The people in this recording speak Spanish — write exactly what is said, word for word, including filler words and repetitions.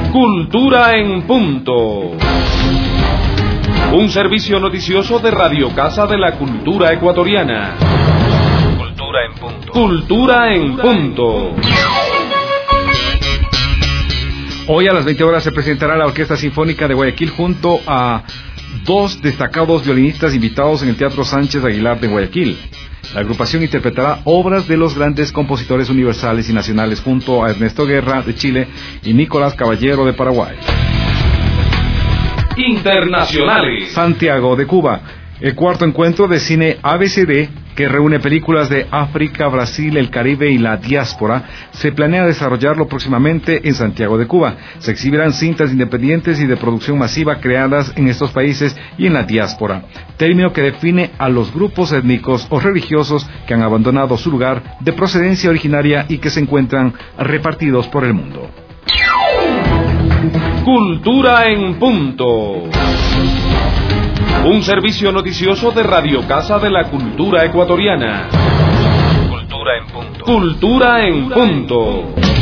Cultura en punto. Un servicio noticioso de Radio Casa de la Cultura Ecuatoriana. Cultura en punto. Cultura en punto. Hoy a las veinte horas se presentará la Orquesta Sinfónica de Guayaquil junto a dos destacados violinistas invitados en el Teatro Sánchez Aguilar de Guayaquil. La agrupación interpretará obras de los grandes compositores universales y nacionales junto a Ernesto Guerra de Chile y Nicolás Caballero de Paraguay. Internacionales. Santiago de Cuba. El cuarto encuentro de cine A B C D, que reúne películas de África, Brasil, el Caribe y la diáspora, se planea desarrollarlo próximamente en Santiago de Cuba. Se exhibirán cintas independientes y de producción masiva creadas en estos países y en la diáspora, término que define a los grupos étnicos o religiosos que han abandonado su lugar de procedencia originaria y que se encuentran repartidos por el mundo. Cultura en punto. Un servicio noticioso de Radio Casa de la Cultura Ecuatoriana. Cultura en punto. Cultura en punto.